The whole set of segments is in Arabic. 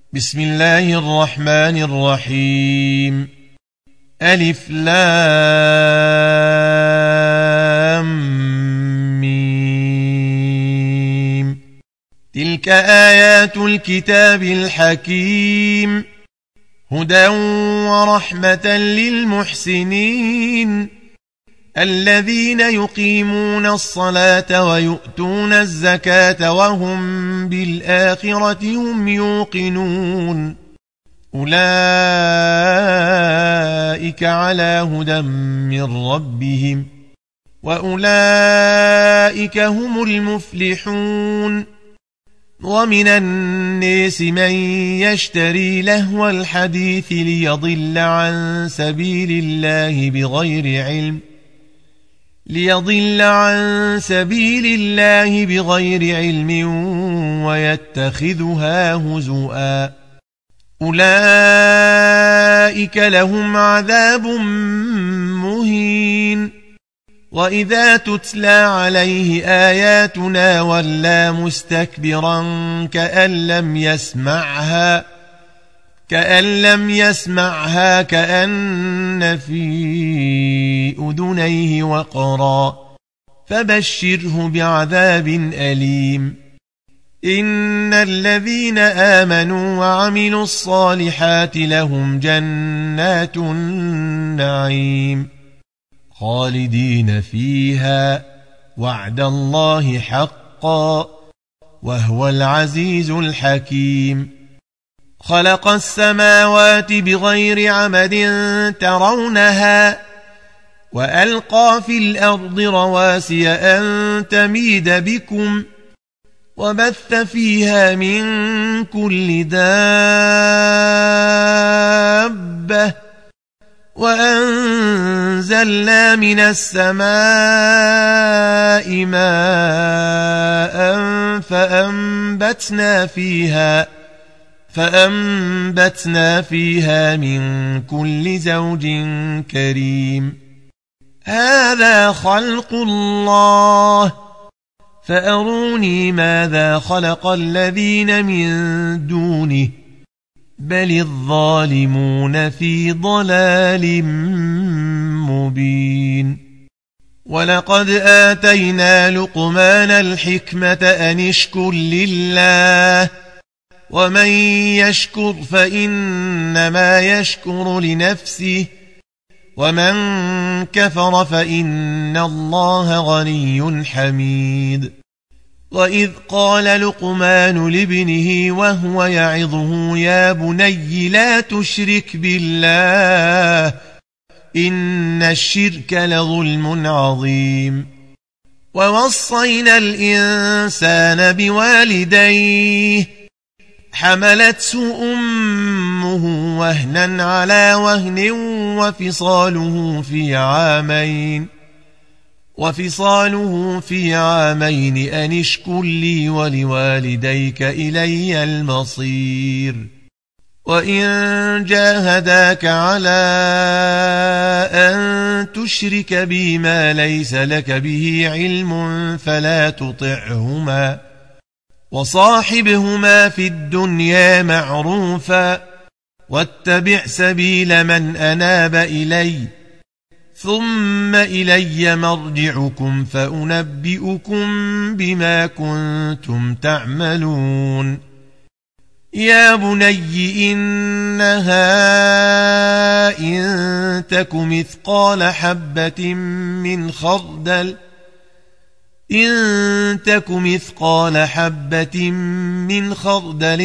بسم الله الرحمن الرحيم. ألف لام ميم. تلك آيات الكتاب الحكيم، هدى ورحمة للمحسنين الذين يقيمون الصلاة ويؤتون الزكاة وهم بالآخرة هم يوقنون. أولئك على هدى من ربهم وأولئك هم المفلحون. ومن الناس من يشتري لهو الحديث ليضل عن سبيل الله بغير علم ويتخذها هزؤا. أولئك لهم عذاب مهين. وإذا تتلى عليه آياتنا ولى مستكبرا كأن لم يسمعها كأن في أذنيه وقرا، فبشره بعذاب أليم. إن الذين آمنوا وعملوا الصالحات لهم جنات النعيم خالدين فيها، وعد الله حقا، وهو العزيز الحكيم. خلق السماوات بغير عمد ترونها، وألقى في الأرض رواسي أن تميد بكم، وبث فيها من كل دابة، وأنزلنا من السماء ماء فأنبتنا فيها من كل زوج كريم. هذا خلق الله، فأروني ماذا خلق الذين من دونه، بل الظالمون في ضلال مبين. ولقد آتينا لقمان الحكمة أن اشكر لله، ومن يشكر فإنما يشكر لنفسه، ومن كفر فإن الله غني حميد. وإذ قال لقمان لابنه وهو يعظه يا بني لا تشرك بالله إن الشرك لظلم عظيم. ووصينا الإنسان بوالديه حملته أمه وهنا على وهن وفصاله في عامين أن اشكر لي ولوالديك إلي المصير. وإن جاهداك على أن تشرك بي ما ليس لك به علم فلا تطعهما، وصاحبهما في الدنيا معروفا، واتبع سبيل من أناب إلي، ثم إلي مرجعكم فأنبئكم بما كنتم تعملون. يا بني إنها إن تك مثقال حبة من خردل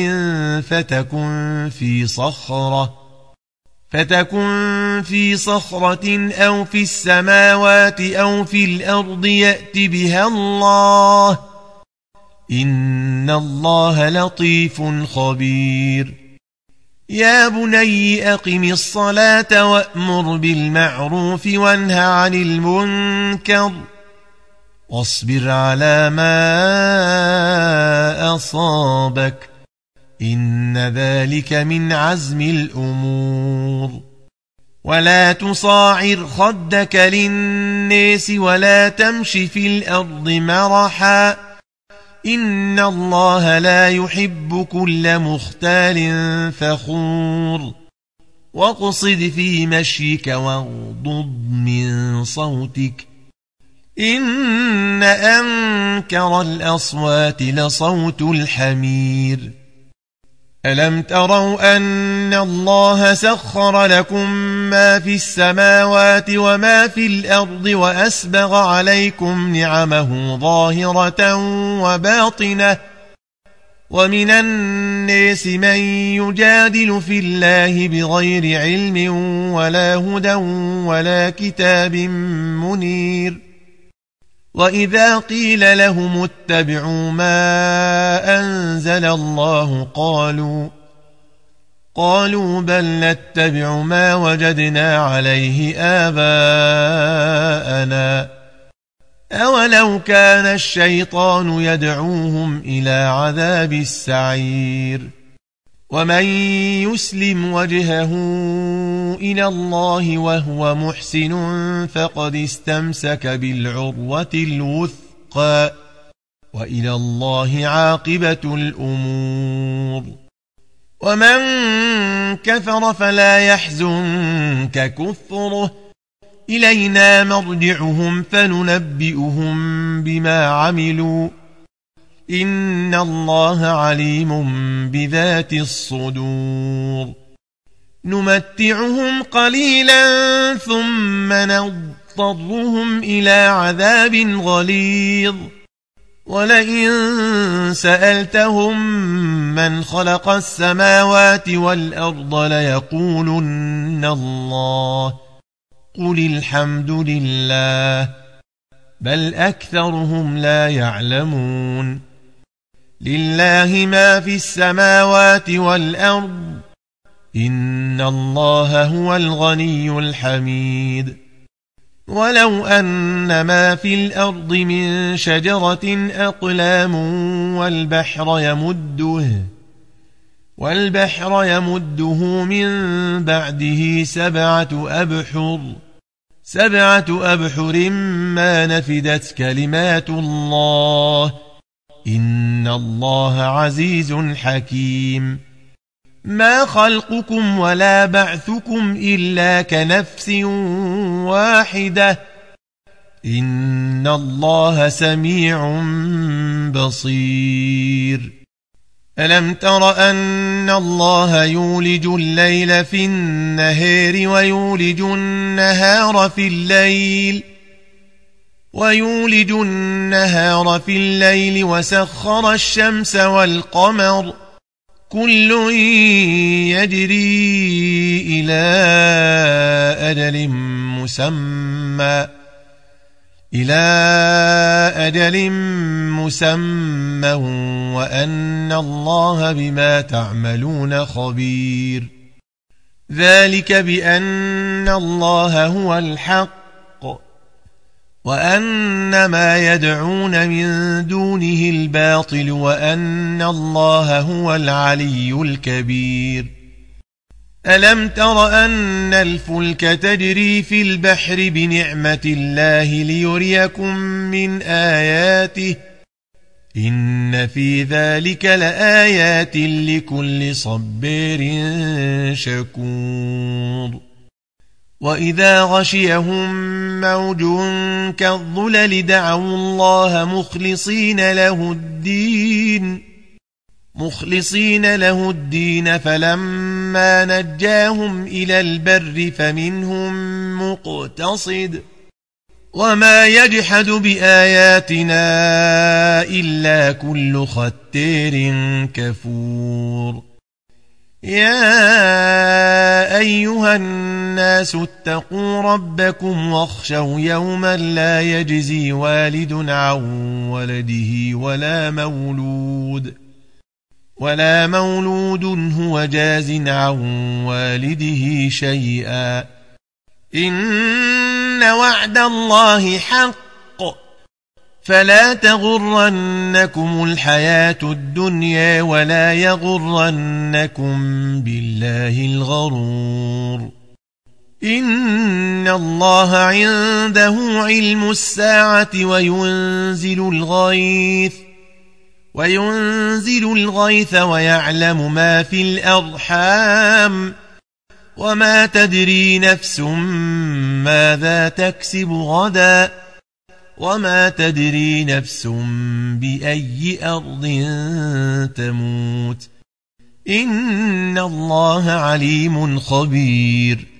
فتكن في صخرة أو في السماوات أو في الأرض يأت بها الله، إن الله لطيف خبير. يا بني أقم الصلاة وأمر بالمعروف وانه عن المنكر، واصبر على ما أصابك، إن ذلك من عزم الأمور. ولا تصاعر خدك للناس ولا تمش في الأرض مرحا، إن الله لا يحب كل مختال فخور واقصد في مشيك واغضض من صوتك إن أنكر الأصوات لصوت الحمير ألم تروا أن الله سخر لكم ما في السماوات وما في الأرض وأسبغ عليكم نعمه ظاهرة وباطنة ومن الناس من يجادل في الله بغير علم ولا هدى ولا كتاب منير وإذا قيل لهم اتبعوا ما أنزل الله قالوا بل نتبع ما وجدنا عليه آباءنا أولو كان الشيطان يدعوهم إلى عذاب السعير ومن يسلم وجهه إلى الله وهو محسن فقد استمسك بالعروة الوثقى وإلى الله عاقبة الأمور ومن كفر فلا يحزنك كفره إلينا مرجعهم فننبئهم بما عملوا إن الله عليم بذات الصدور نمتعهم قليلا ثم نضطرهم إلى عذاب غليظ ولئن سألتهم من خلق السماوات والأرض ليقولن الله قل الحمد لله بل أكثرهم لا يعلمون لله ما في السماوات والأرض إن الله هو الغني الحميد ولو أن ما في الأرض من شجرة أقلام والبحر يمده من بعده سبعة أبحر ما نفدت كلمات الله إن الله عزيز حكيم ما خلقكم ولا بعثكم إلا كنفس واحدة إن الله سميع بصير ألم تر أن الله يولج الليل في النهار ويولج النهار في الليل وسخر الشمس والقمر كل يجري إلى أجل مسمى وأن الله بما تعملون خبير ذلك بأن الله هو الحق وأن ما يدعون من دونه الباطل وأن الله هو العلي الكبير ألم تر أن الفلك تجري في البحر بنعمة الله ليريكم من آياته إن في ذلك لآيات لكل صبار شكور وإذا غشيهم موج كالظلل دعوا الله مخلصين له الدين فلما نجاهم إلى البر فمنهم مقتصد وما يجحد بآياتنا إلا كل ختار كفور يا أيها الناس اتقوا ربكم واخشوا يوما لا يجزي والد عن ولده ولا مولود هو جاز عن والده شيئا إن وعد الله حق فلا تغرنكم الحياة الدنيا ولا يغرنكم بالله الغرور إن الله عنده علم الساعة وينزل الغيث وينزل الغيث ويعلم ما في الأرحام وما تدري نفس ماذا تكسب غدا وما تدري نفس بأي أرض تموت إن الله عليم خبير